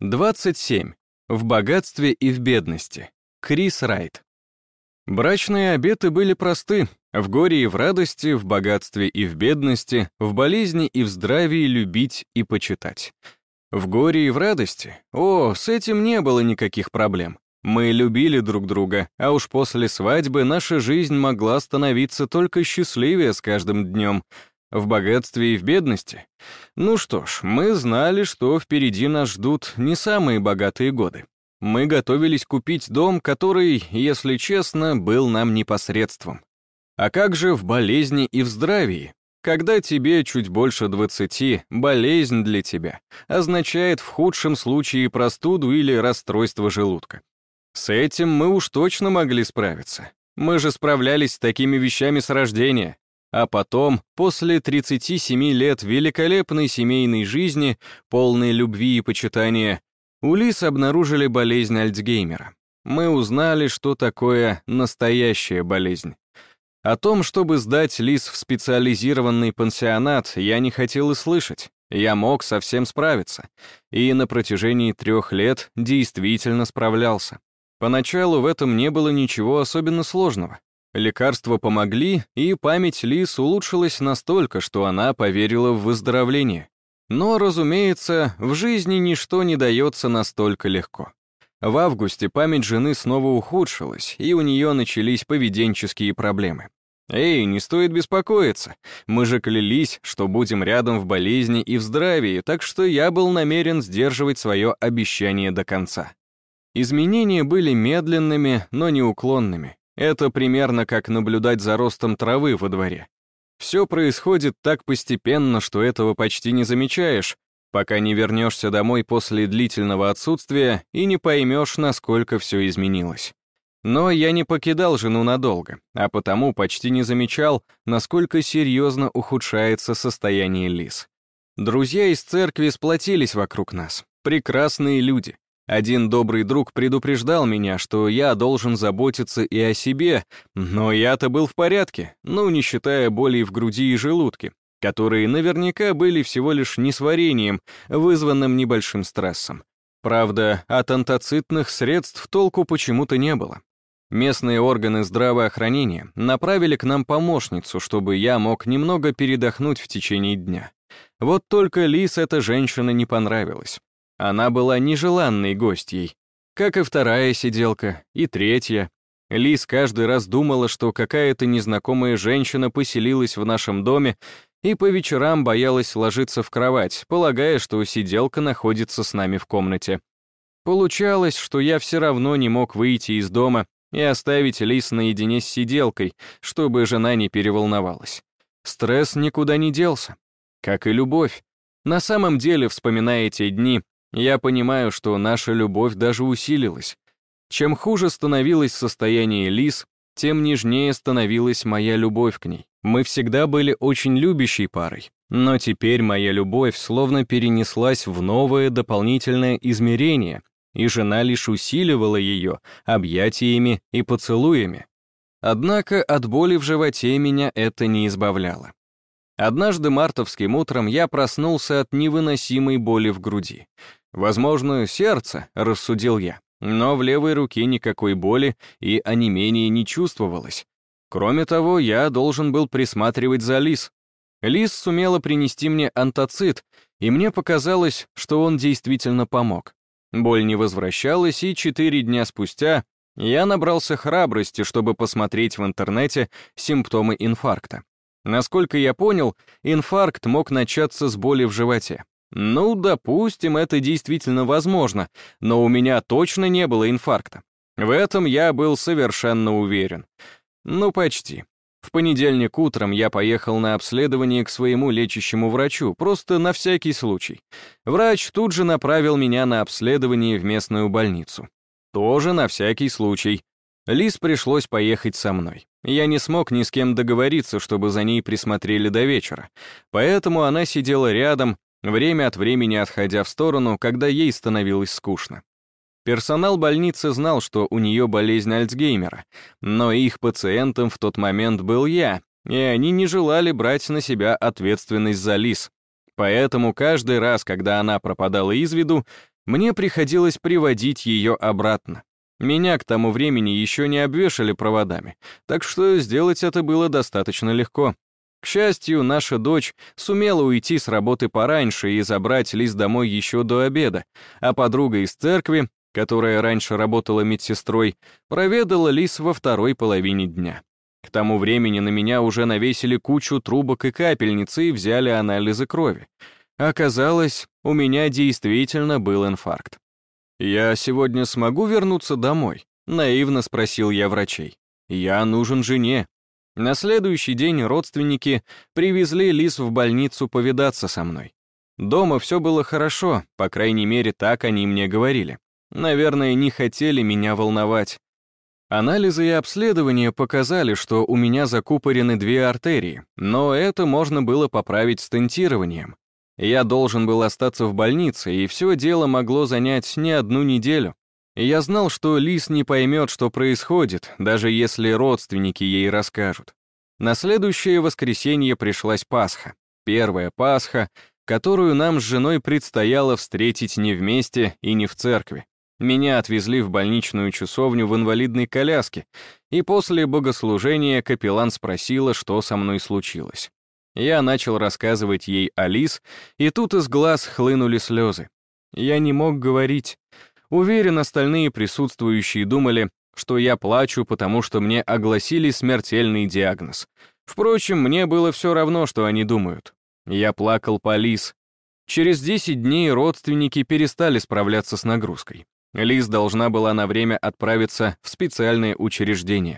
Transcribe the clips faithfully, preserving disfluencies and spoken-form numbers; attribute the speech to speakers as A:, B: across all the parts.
A: двадцать семь. В богатстве и в бедности. Крис Райт. Брачные обеты были просты. В горе и в радости, в богатстве и в бедности, в болезни и в здравии любить и почитать. В горе и в радости? О, с этим не было никаких проблем. Мы любили друг друга, а уж после свадьбы наша жизнь могла становиться только счастливее с каждым днем. В богатстве и в бедности? Ну что ж, мы знали, что впереди нас ждут не самые богатые годы. Мы готовились купить дом, который, если честно, был нам непосредством. А как же в болезни и в здравии? Когда тебе чуть больше двадцати, болезнь для тебя означает в худшем случае простуду или расстройство желудка. С этим мы уж точно могли справиться. Мы же справлялись с такими вещами с рождения. А потом, после тридцати семи лет великолепной семейной жизни, полной любви и почитания, у Лиз обнаружили болезнь Альцгеймера. Мы узнали, что такое настоящая болезнь. О том, чтобы сдать Лиз в специализированный пансионат, я не хотел и слышать. Я мог совсем справиться. И на протяжении трех лет действительно справлялся. Поначалу в этом не было ничего особенно сложного. Лекарства помогли, и память Лиз улучшилась настолько, что она поверила в выздоровление. Но, разумеется, в жизни ничто не дается настолько легко. В августе память жены снова ухудшилась, и у нее начались поведенческие проблемы. Эй, не стоит беспокоиться, мы же клялись, что будем рядом в болезни и в здравии, так что я был намерен сдерживать свое обещание до конца. Изменения были медленными, но неуклонными. Это примерно как наблюдать за ростом травы во дворе. Все происходит так постепенно, что этого почти не замечаешь, пока не вернешься домой после длительного отсутствия и не поймешь, насколько все изменилось. Но я не покидал жену надолго, а потому почти не замечал, насколько серьезно ухудшается состояние Лиз. Друзья из церкви сплотились вокруг нас. Прекрасные люди. Один добрый друг предупреждал меня, что я должен заботиться и о себе, но я-то был в порядке, ну, не считая болей в груди и желудке, которые наверняка были всего лишь несварением, вызванным небольшим стрессом. Правда, от антацитных средств толку почему-то не было. Местные органы здравоохранения направили к нам помощницу, чтобы я мог немного передохнуть в течение дня. Вот только Лиз эта женщина не понравилась. Она была нежеланной гостьей, как и вторая сиделка, и третья. Лиз каждый раз думала, что какая-то незнакомая женщина поселилась в нашем доме и по вечерам боялась ложиться в кровать, полагая, что сиделка находится с нами в комнате. Получалось, что я все равно не мог выйти из дома и оставить Лиз наедине с сиделкой, чтобы жена не переволновалась. Стресс никуда не делся, как и любовь. На самом деле, вспоминая эти дни, я понимаю, что наша любовь даже усилилась. Чем хуже становилось состояние Лиз, тем нежнее становилась моя любовь к ней. Мы всегда были очень любящей парой, но теперь моя любовь словно перенеслась в новое дополнительное измерение, и жена лишь усиливала ее объятиями и поцелуями. Однако от боли в животе меня это не избавляло. Однажды мартовским утром я проснулся от невыносимой боли в груди. Возможно, сердце, рассудил я, но в левой руке никакой боли и онемения не чувствовалось. Кроме того, я должен был присматривать за Лиз. Лиз сумела принести мне антацит, и мне показалось, что он действительно помог. Боль не возвращалась, и четыре дня спустя я набрался храбрости, чтобы посмотреть в интернете симптомы инфаркта. Насколько я понял, инфаркт мог начаться с боли в животе. Ну, допустим, это действительно возможно, но у меня точно не было инфаркта. В этом я был совершенно уверен. Ну, почти. В понедельник утром я поехал на обследование к своему лечащему врачу, просто на всякий случай. Врач тут же направил меня на обследование в местную больницу. Тоже на всякий случай. Лиз пришлось поехать со мной. Я не смог ни с кем договориться, чтобы за ней присмотрели до вечера, поэтому она сидела рядом, время от времени отходя в сторону, когда ей становилось скучно. Персонал больницы знал, что у нее болезнь Альцгеймера, но их пациентом в тот момент был я, и они не желали брать на себя ответственность за Лиз. Поэтому каждый раз, когда она пропадала из виду, Мне приходилось приводить ее обратно. Меня к тому времени еще не обвешали проводами, так что сделать это было достаточно легко. К счастью, наша дочь сумела уйти с работы пораньше и забрать Лиз домой еще до обеда, а подруга из церкви, которая раньше работала медсестрой, проведала Лиз во второй половине дня. К тому времени на меня уже навесили кучу трубок и капельницы и взяли анализы крови. Оказалось, у меня действительно был инфаркт. «Я сегодня смогу вернуться домой?» — наивно спросил я врачей. «Я нужен жене». На следующий день родственники привезли Лиз в больницу повидаться со мной. Дома все было хорошо, по крайней мере, так они мне говорили. Наверное, не хотели меня волновать. Анализы и обследования показали, что у меня закупорены две артерии, но это можно было поправить стентированием. Я должен был остаться в больнице, и все дело могло занять не одну неделю. Я знал, что Лиз не поймет, что происходит, даже если родственники ей расскажут. На следующее воскресенье пришлась Пасха. Первая Пасха, которую нам с женой предстояло встретить не вместе и не в церкви. Меня отвезли в больничную часовню в инвалидной коляске, и после богослужения капеллан спросила, что со мной случилось. Я начал рассказывать ей о Лиз, и тут из глаз хлынули слезы. Я не мог говорить. Уверен, остальные присутствующие думали, что я плачу, потому что мне огласили смертельный диагноз. Впрочем, мне было все равно, что они думают. Я плакал по Лиз. Через десять дней родственники перестали справляться с нагрузкой. Лиз должна была на время отправиться в специальное учреждение.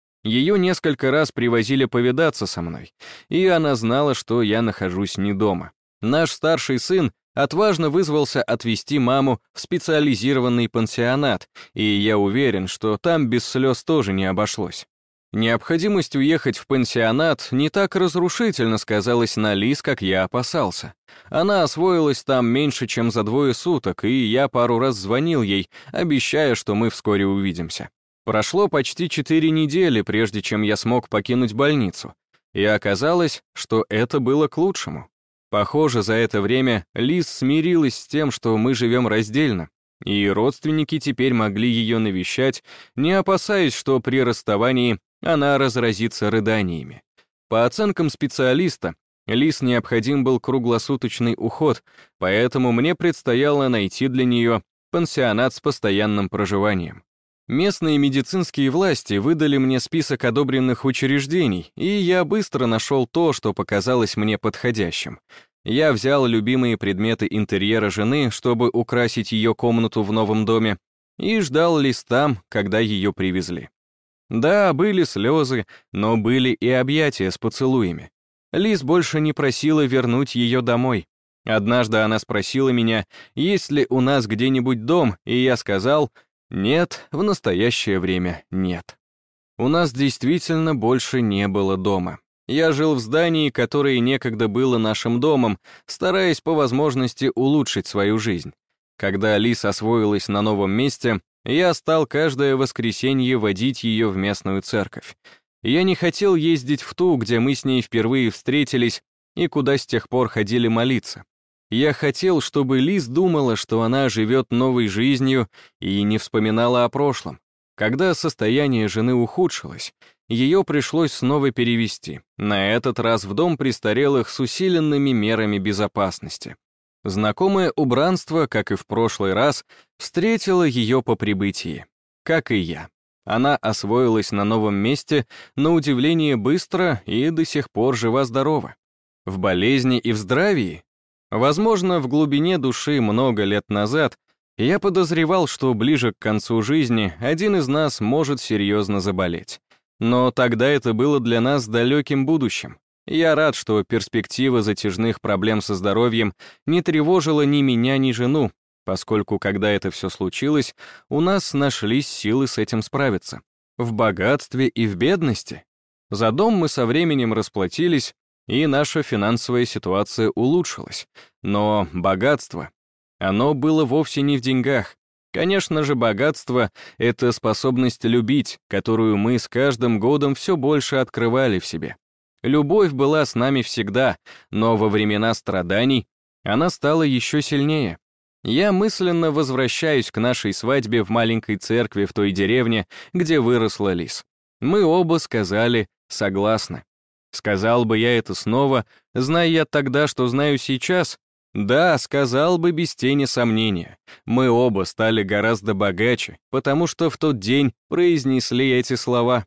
A: Ее несколько раз привозили повидаться со мной, и она знала, что я нахожусь не дома. Наш старший сын отважно вызвался отвезти маму в специализированный пансионат, и я уверен, что там без слез тоже не обошлось. Необходимость уехать в пансионат не так разрушительно сказалась на Лиз, как я опасался. Она освоилась там меньше, чем за двое суток, и я пару раз звонил ей, обещая, что мы вскоре увидимся. Прошло почти четыре недели, прежде чем я смог покинуть больницу, и оказалось, что это было к лучшему. Похоже, за это время Лиз смирилась с тем, что мы живем раздельно, и родственники теперь могли ее навещать, не опасаясь, что при расставании она разразится рыданиями. По оценкам специалиста, Лиз необходим был круглосуточный уход, поэтому мне предстояло найти для нее пансионат с постоянным проживанием. Местные медицинские власти выдали мне список одобренных учреждений, и я быстро нашел то, что показалось мне подходящим. Я взял любимые предметы интерьера жены, чтобы украсить ее комнату в новом доме, и ждал Лиз там, когда ее привезли. Да, были слезы, но были и объятия с поцелуями. Лиз больше не просила вернуть ее домой. Однажды она спросила меня, есть ли у нас где-нибудь дом, и я сказал: нет, в настоящее время нет. У нас действительно больше не было дома. Я жил в здании, которое некогда было нашим домом, стараясь по возможности улучшить свою жизнь. Когда Лиз освоилась на новом месте, я стал каждое воскресенье водить ее в местную церковь. Я не хотел ездить в ту, где мы с ней впервые встретились и куда с тех пор ходили молиться. Я хотел, чтобы Лиз думала, что она живет новой жизнью и не вспоминала о прошлом. Когда состояние жены ухудшилось, ее пришлось снова перевести, на этот раз в дом престарелых с усиленными мерами безопасности. Знакомое убранство, как и в прошлый раз, встретило ее по прибытии. Как и я. Она освоилась на новом месте, на удивление быстро и до сих пор жива-здорова. В болезни и в здравии? Возможно, в глубине души много лет назад я подозревал, что ближе к концу жизни один из нас может серьезно заболеть. Но тогда это было для нас далеким будущим. Я рад, что перспектива затяжных проблем со здоровьем не тревожила ни меня, ни жену, поскольку, когда это все случилось, у нас нашлись силы с этим справиться. В богатстве и в бедности. За дом мы со временем расплатились, и наша финансовая ситуация улучшилась. Но богатство, оно было вовсе не в деньгах. Конечно же, богатство — это способность любить, которую мы с каждым годом все больше открывали в себе. Любовь была с нами всегда, но во времена страданий она стала еще сильнее. Я мысленно возвращаюсь к нашей свадьбе в маленькой церкви в той деревне, где выросла Лиз. Мы оба сказали «согласны». Сказал бы я это снова, зная я тогда, что знаю сейчас? Да, сказал бы без тени сомнения. Мы оба стали гораздо богаче, потому что в тот день произнесли эти слова.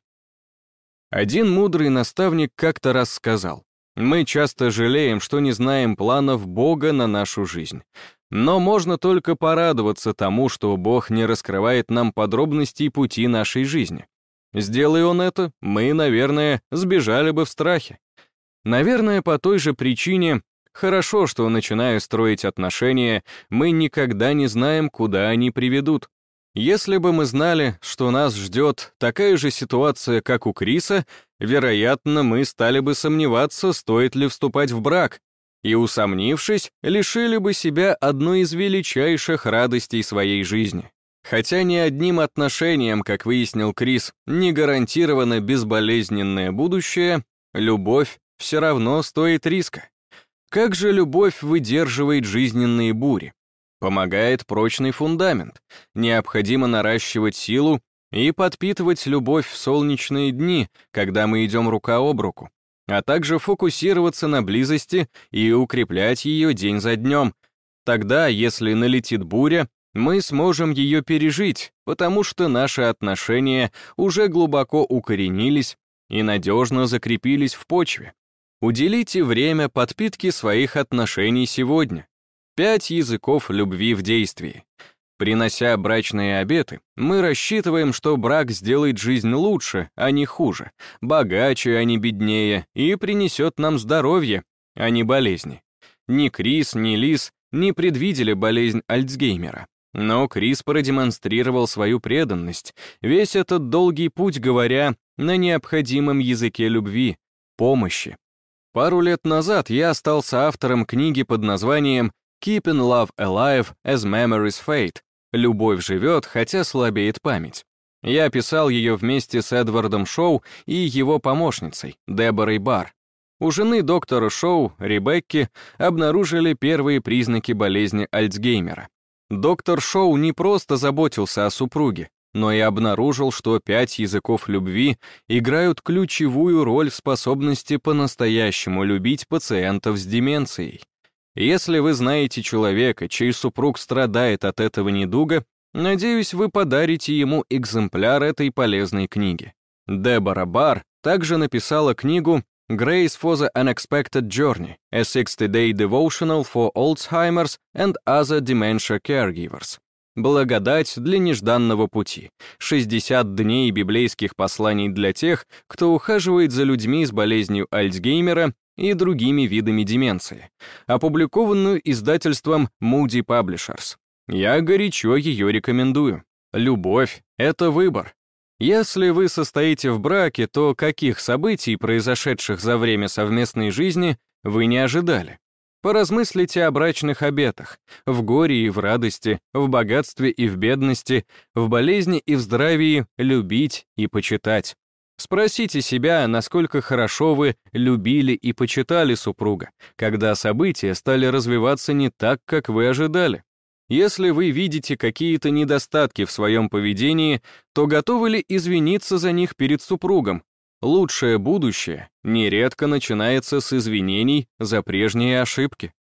A: Один мудрый наставник как-то раз сказал: «Мы часто жалеем, что не знаем планов Бога на нашу жизнь. Но можно только порадоваться тому, что Бог не раскрывает нам подробностей пути нашей жизни. Сделай Он это, мы, наверное, сбежали бы в страхе». Наверное, по той же причине хорошо, что, начиная строить отношения, мы никогда не знаем, куда они приведут. Если бы мы знали, что нас ждет такая же ситуация, как у Криса, вероятно, мы стали бы сомневаться, стоит ли вступать в брак, и, усомнившись, лишили бы себя одной из величайших радостей своей жизни. Хотя ни одним отношением, как выяснил Крис, не гарантировано безболезненное будущее, любовь все равно стоит риска. Как же любовь выдерживает жизненные бури? Помогает прочный фундамент. Необходимо наращивать силу и подпитывать любовь в солнечные дни, когда мы идем рука об руку, а также фокусироваться на близости и укреплять ее день за днем. Тогда, если налетит буря, мы сможем ее пережить, потому что наши отношения уже глубоко укоренились и надежно закрепились в почве. Уделите время подпитке своих отношений сегодня. Пять языков любви в действии. Принося брачные обеты, мы рассчитываем, что брак сделает жизнь лучше, а не хуже, богаче, а не беднее, и принесет нам здоровье, а не болезни. Ни Крис, ни Лиз не предвидели болезнь Альцгеймера. Но Крис продемонстрировал свою преданность, весь этот долгий путь говоря на необходимом языке любви, помощи. Пару лет назад я остался автором книги под названием «Keeping Love Alive as Memories Fade» «Любовь живет, хотя слабеет память». Я писал ее вместе с Эдвардом Шоу и его помощницей, Деборой Барр. У жены доктора Шоу, Ребекки, обнаружили первые признаки болезни Альцгеймера. Доктор Шоу не просто заботился о супруге, но и обнаружил, что пять языков любви играют ключевую роль в способности по-настоящему любить пациентов с деменцией. Если вы знаете человека, чей супруг страдает от этого недуга, надеюсь, вы подарите ему экземпляр этой полезной книги. Дебора Барр также написала книгу «Grace for the Unexpected Journey, a sixty-day devotional for Alzheimer's and other dementia caregivers». «Благодать для нежданного пути. шестьдесят дней библейских посланий для тех, кто ухаживает за людьми с болезнью Альцгеймера и другими видами деменции», опубликованную издательством Moody Publishers. Я горячо ее рекомендую. Любовь — это выбор. Если вы состоите в браке, то каких событий, произошедших за время совместной жизни, вы не ожидали? Поразмыслите о брачных обетах, в горе и в радости, в богатстве и в бедности, в болезни и в здравии любить и почитать. Спросите себя, насколько хорошо вы любили и почитали супруга, когда события стали развиваться не так, как вы ожидали. Если вы видите какие-то недостатки в своем поведении, то готовы ли извиниться за них перед супругом? Лучшее будущее нередко начинается с извинений за прежние ошибки.